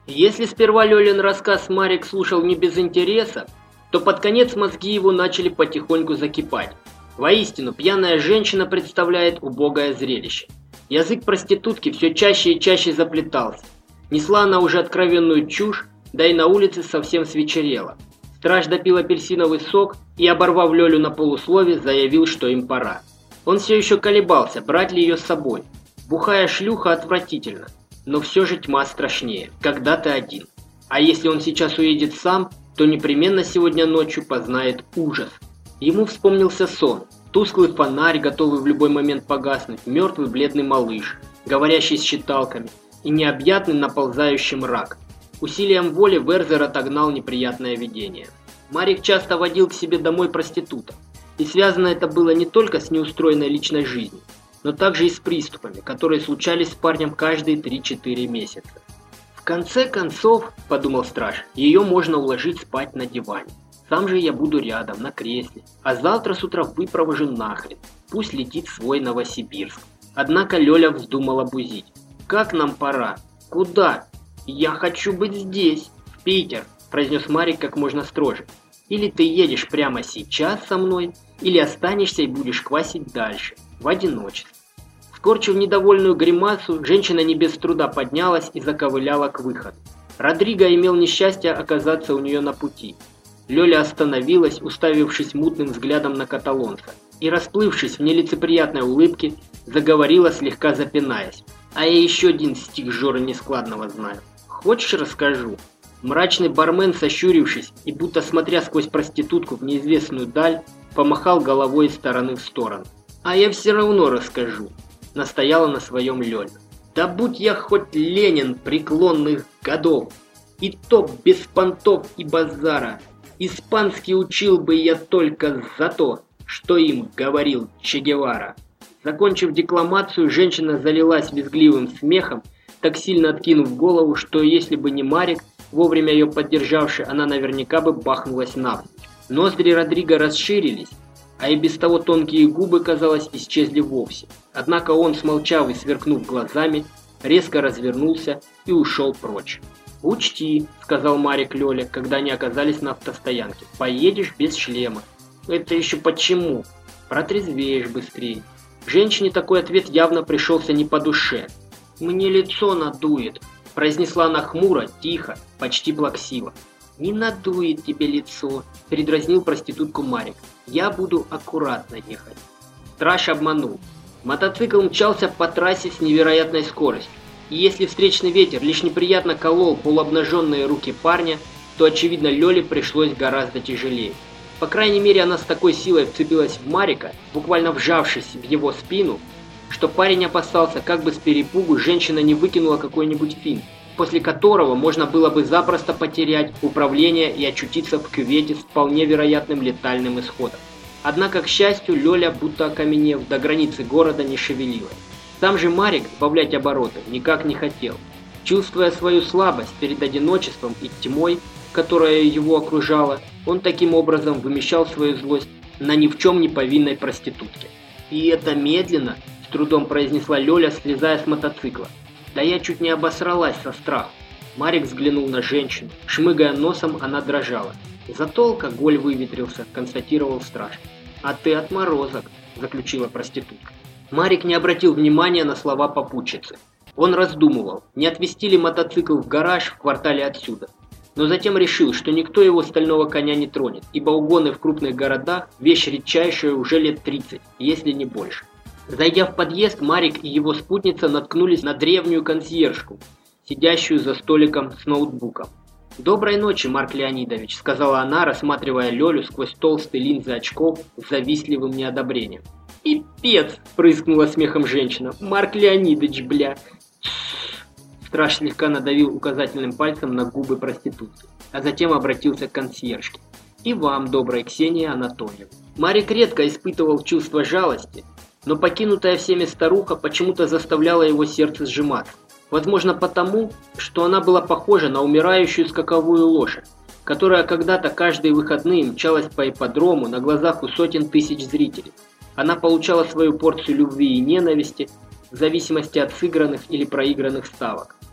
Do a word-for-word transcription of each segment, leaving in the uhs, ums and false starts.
Если сперва Лёлин рассказ Марик слушал не без интереса, то под конец мозги его начали потихоньку закипать. Воистину, пьяная женщина представляет убогое зрелище. Язык проститутки все чаще и чаще заплетался. Несла она уже откровенную чушь, да и на улице совсем свечерело. Страж допил апельсиновый сок и, оборвав Лёлю на полуслове, заявил, что им пора. Он все еще колебался, брать ли ее с собой. Бухая шлюха отвратительно, но все же тьма страшнее, когда ты один. А если он сейчас уедет сам, то непременно сегодня ночью познает ужас. Ему вспомнился сон, тусклый фонарь, готовый в любой момент погаснуть, мертвый бледный малыш, говорящий с считалками, и необъятный наползающий мрак. Усилием воли Верзер отогнал неприятное видение. Марик часто водил к себе домой проституток, и связано это было не только с неустроенной личной жизнью, но также и с приступами, которые случались с парнем каждые три-четыре месяца. В конце концов, подумал страж, ее можно уложить спать на диване. Сам же я буду рядом, на кресле, а завтра с утра выпровожу нахрен, пусть летит в свой Новосибирск. Однако Лёля вздумала бузить. Как нам пора? Куда? Я хочу быть здесь, в Питер, произнес Марик как можно строже. Или ты едешь прямо сейчас со мной, или останешься и будешь квасить дальше, в одиночестве. Скорчив недовольную гримасу, женщина не без труда поднялась и заковыляла к выходу. Родриго имел несчастье оказаться у нее на пути. Лёля остановилась, уставившись мутным взглядом на каталонца, и, расплывшись в нелицеприятной улыбке, заговорила, слегка запинаясь. «А я еще один стих Жоры Нескладного знаю. Хочешь, расскажу?» Мрачный бармен, сощурившись и будто смотря сквозь проститутку в неизвестную даль, помахал головой из стороны в сторону. «А я все равно расскажу», — настояла на своем Лёля. «Да будь я хоть Ленин преклонных годов, и то без понтов и базара, испанский учил бы я только за то, что им говорил Че Гевара». Закончив декламацию, женщина залилась визгливым смехом, так сильно откинув голову, что если бы не Марик, вовремя ее поддержавший, она наверняка бы бахнулась навзничь. Ноздри Родриго расширились, а и без того тонкие губы, казалось, исчезли вовсе. Однако он, смолчав и сверкнув глазами, резко развернулся и ушел прочь. «Учти», — сказал Марик Лёле, когда они оказались на автостоянке, — «поедешь без шлема». «Это еще почему?» «Протрезвеешь быстрее». Женщине такой ответ явно пришелся не по душе. «Мне лицо надует», — произнесла она хмуро, тихо, почти плаксиво. «Не надует тебе лицо», — передразнил проститутку Марик. «Я буду аккуратно ехать». Страж обманул. Мотоцикл мчался по трассе с невероятной скоростью. И если встречный ветер лишь неприятно колол полуобнаженные руки парня, то, очевидно, Лёле пришлось гораздо тяжелее. По крайней мере, она с такой силой вцепилась в Марика, буквально вжавшись в его спину, что парень опасался, как бы с перепугу женщина не выкинула какой-нибудь финт, после которого можно было бы запросто потерять управление и очутиться в кювете с вполне вероятным летальным исходом. Однако, к счастью, Лёля, будто окаменев, до границы города не шевелилась. Сам же Марик сбавлять обороты никак не хотел. Чувствуя свою слабость перед одиночеством и тьмой, которая его окружала, он таким образом вымещал свою злость на ни в чем не повинной проститутке. «И это медленно», — с трудом произнесла Лёля, слезая с мотоцикла. «Да я чуть не обосралась со страху». Марик взглянул на женщину. Шмыгая носом, она дрожала. «Зато алкоголь выветрился», — констатировал страж. «А ты отморозок», — заключила проститутка. Марик не обратил внимания на слова попутчицы. Он раздумывал, не отвезти ли мотоцикл в гараж в квартале отсюда. Но затем решил, что никто его стального коня не тронет, ибо угоны в крупных городах – вещь редчайшая уже лет тридцать, если не больше. Зайдя в подъезд, Марик и его спутница наткнулись на древнюю консьержку, сидящую за столиком с ноутбуком. «Доброй ночи, Марк Леонидович», – сказала она, рассматривая Лёлю сквозь толстые линзы очков с завистливым неодобрением. «Пипец!» – прыскнула смехом женщина. «Марк Леонидович, бля!» Страж слегка надавил указательным пальцем на губы проститутки, а затем обратился к консьержке. «И вам, добрая Ксения Анатольевна». Марик редко испытывал чувство жалости, но покинутая всеми старуха почему-то заставляла его сердце сжиматься. Возможно потому, что она была похожа на умирающую скаковую лошадь, которая когда-то каждые выходные мчалась по ипподрому на глазах у сотен тысяч зрителей. Она получала свою порцию любви и ненависти в зависимости от сыгранных или проигранных ставок.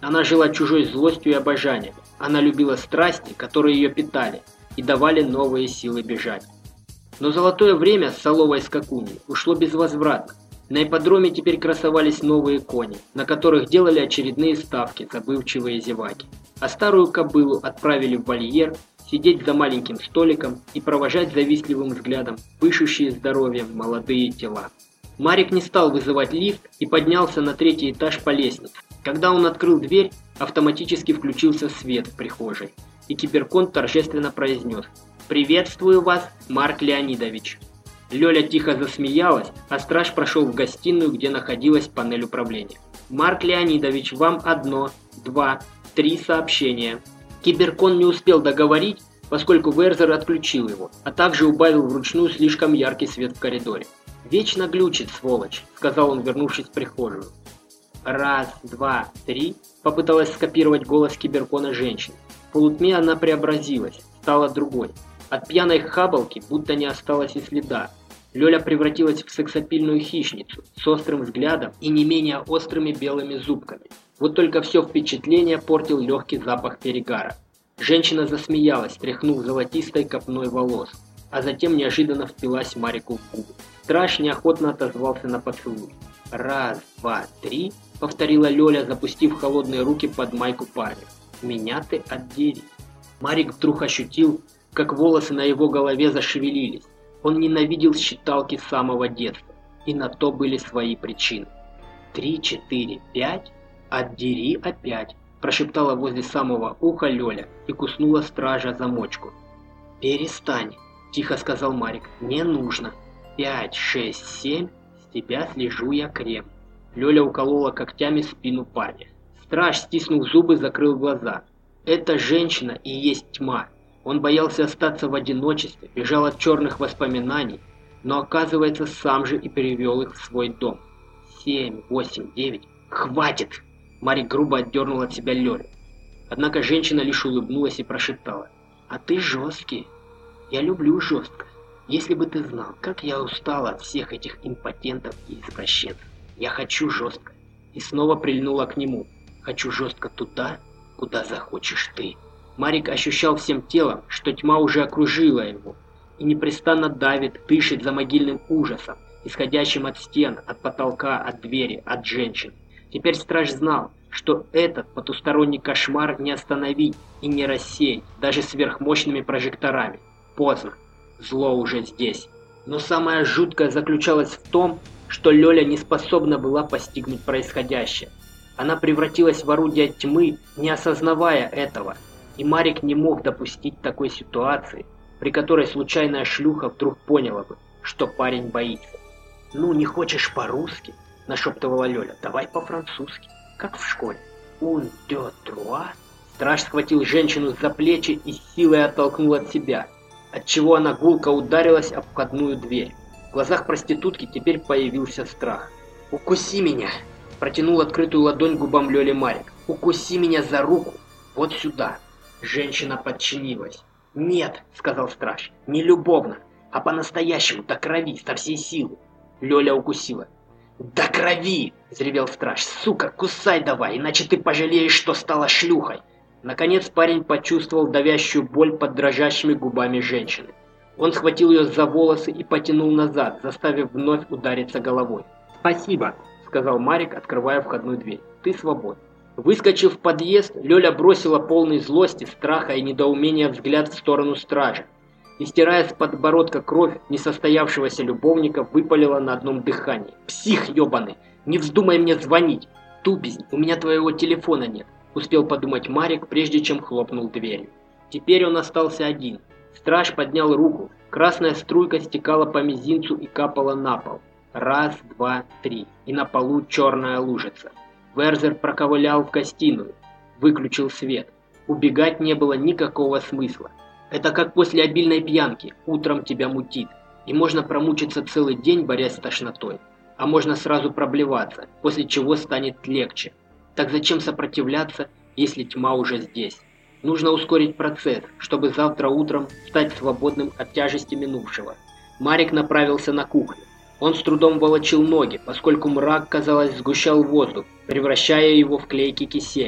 Она жила чужой злостью и обожанием. Она любила страсти, которые ее питали и давали новые силы бежать. Но золотое время с соловой скакуньей ушло безвозвратно. На ипподроме теперь красовались новые кони, на которых делали очередные ставки забывчивые зеваки. А старую кобылу отправили в вольер сидеть за маленьким столиком и провожать завистливым взглядом пышущие здоровьем молодые тела. Марик не стал вызывать лифт и поднялся на третий этаж по лестнице. Когда он открыл дверь, автоматически включился свет в прихожей, и киберконт торжественно произнес: «Приветствую вас, Марк Леонидович». Лёля тихо засмеялась, а страж прошел в гостиную, где находилась панель управления. «Марк Леонидович, вам одно, два, три сообщения». Киберкон не успел договорить, поскольку Верзер отключил его, а также убавил вручную слишком яркий свет в коридоре. «Вечно глючит, сволочь», — сказал он, вернувшись в прихожую. «Раз, два, три», — попыталась скопировать голос Киберкона женщины. В полутьме она преобразилась, стала другой. От пьяной хабалки будто не осталось и следа. Лёля превратилась в сексапильную хищницу с острым взглядом и не менее острыми белыми зубками. Вот только все впечатление портил легкий запах перегара. Женщина засмеялась, тряхнув золотистой копной волос, а затем неожиданно впилась Марику в губы. Страж неохотно отозвался на поцелуй. «Раз, два, три», — повторила Лёля, запустив холодные руки под майку парня. «Меня ты отдери». Марик вдруг ощутил, как волосы на его голове зашевелились. Он ненавидел считалки с самого детства, и на то были свои причины. «Три, четыре, пять? Отдери опять», – прошептала возле самого уха Лёля и куснула стража за мочку. «Перестань», – тихо сказал Марик, – «не нужно. Пять, шесть, семь, с тебя слежу я крем». Лёля уколола когтями спину парня. Страж, стиснув зубы, закрыл глаза. Эта женщина и есть тьма. Он боялся остаться в одиночестве, бежал от черных воспоминаний, но оказывается сам же и перевел их в свой дом. Семь, восемь, девять. «Хватит!» Марик грубо отдернул от себя Лёлю. Однако женщина лишь улыбнулась и прошептала: «А ты жесткий. Я люблю жестко. Если бы ты знал, как я устала от всех этих импотентов и извращенцев. Я хочу жестко». И снова прильнула к нему. «Хочу жестко туда, куда захочешь ты». Марик ощущал всем телом, что тьма уже окружила его и непрестанно давит, дышит за могильным ужасом, исходящим от стен, от потолка, от двери, от женщин. Теперь страж знал, что этот потусторонний кошмар не остановить и не рассеять даже сверхмощными прожекторами. Поздно. Зло уже здесь. Но самое жуткое заключалось в том, что Лёля не способна была постигнуть происходящее. Она превратилась в орудие тьмы, не осознавая этого. И Марик не мог допустить такой ситуации, при которой случайная шлюха вдруг поняла бы, что парень боится. «Ну, не хочешь по-русски?» – нашептывала Лёля. «Давай по-французски, как в школе». «Un, deux, trois». Страж схватил женщину за плечи и силой оттолкнул от себя, отчего она гулко ударилась об входную дверь. В глазах проститутки теперь появился страх. «Укуси меня!» – протянул открытую ладонь губам Лёли Марик. «Укуси меня за руку! Вот сюда!» Женщина подчинилась. «Нет», — сказал страж, — «не любовно, а по-настоящему, до крови, со всей силы». Лёля укусила. «До крови!» — взревел страж. «Сука, кусай давай, иначе ты пожалеешь, что стала шлюхой». Наконец парень почувствовал давящую боль под дрожащими губами женщины. Он схватил ее за волосы и потянул назад, заставив вновь удариться головой. «Спасибо», — сказал Марик, открывая входную дверь. «Ты свободен». Выскочив в подъезд, Лёля бросила полный злости, страха и недоумения взгляд в сторону стража и, стирая с подбородка кровь несостоявшегося любовника, выпалила на одном дыхании: «Псих ёбаный! Не вздумай мне звонить! Тупизнь, у меня твоего телефона нет!» Успел подумать Марик, прежде чем хлопнул дверью. Теперь он остался один. Страж поднял руку, красная струйка стекала по мизинцу и капала на пол. Раз, два, три, и на полу черная лужица. Верзер проковылял в гостиную, выключил свет. Убегать не было никакого смысла. Это как после обильной пьянки, утром тебя мутит, и можно промучиться целый день, борясь с тошнотой, а можно сразу проблеваться, после чего станет легче. Так зачем сопротивляться, если тьма уже здесь? Нужно ускорить процесс, чтобы завтра утром стать свободным от тяжести минувшего. Марик направился на кухню. Он с трудом волочил ноги, поскольку мрак, казалось, сгущал воздух, превращая его в клейкий кисель.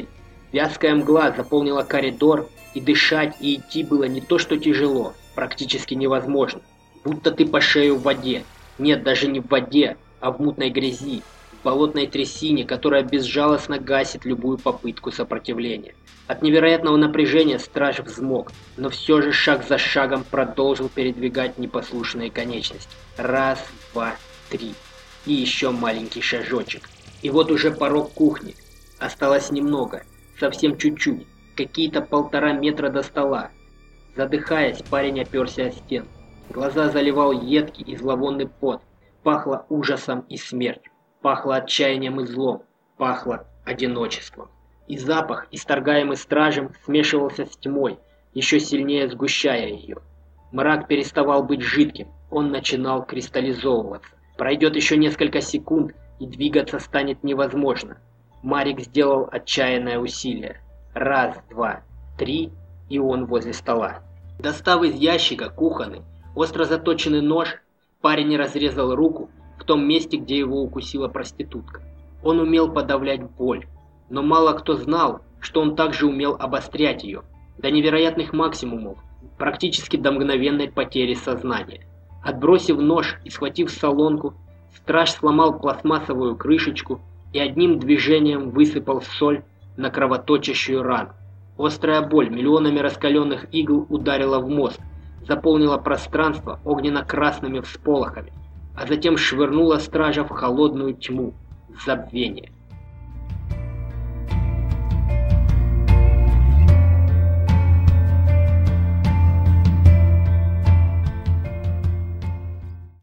Вязкая мгла заполнила коридор, и дышать и идти было не то что тяжело, практически невозможно. Будто ты по шею в воде. Нет, даже не в воде, а в мутной грязи, в болотной трясине, которая безжалостно гасит любую попытку сопротивления. От невероятного напряжения страж взмок, но все же шаг за шагом продолжил передвигать непослушные конечности. Раз, два, три. И еще маленький шажочек. И вот уже порог кухни. Осталось немного, совсем чуть-чуть, какие-то полтора метра до стола. Задыхаясь, парень оперся о стену. Глаза заливал едкий и зловонный пот. Пахло ужасом и смертью. Пахло отчаянием и злом. Пахло одиночеством. И запах, исторгаемый стражем, смешивался с тьмой, еще сильнее сгущая ее. Мрак переставал быть жидким, он начинал кристаллизовываться. Пройдет еще несколько секунд, и двигаться станет невозможно. Марик сделал отчаянное усилие. Раз, два, три, и он возле стола. Достав из ящика кухонный, остро заточенный нож, парень разрезал руку в том месте, где его укусила проститутка. Он умел подавлять боль, но мало кто знал, что он также умел обострять ее до невероятных максимумов, практически до мгновенной потери сознания. Отбросив нож и схватив солонку, страж сломал пластмассовую крышечку и одним движением высыпал соль на кровоточащую рану. Острая боль миллионами раскаленных игл ударила в мозг, заполнила пространство огненно-красными всполохами, а затем швырнула стража в холодную тьму, в забвение.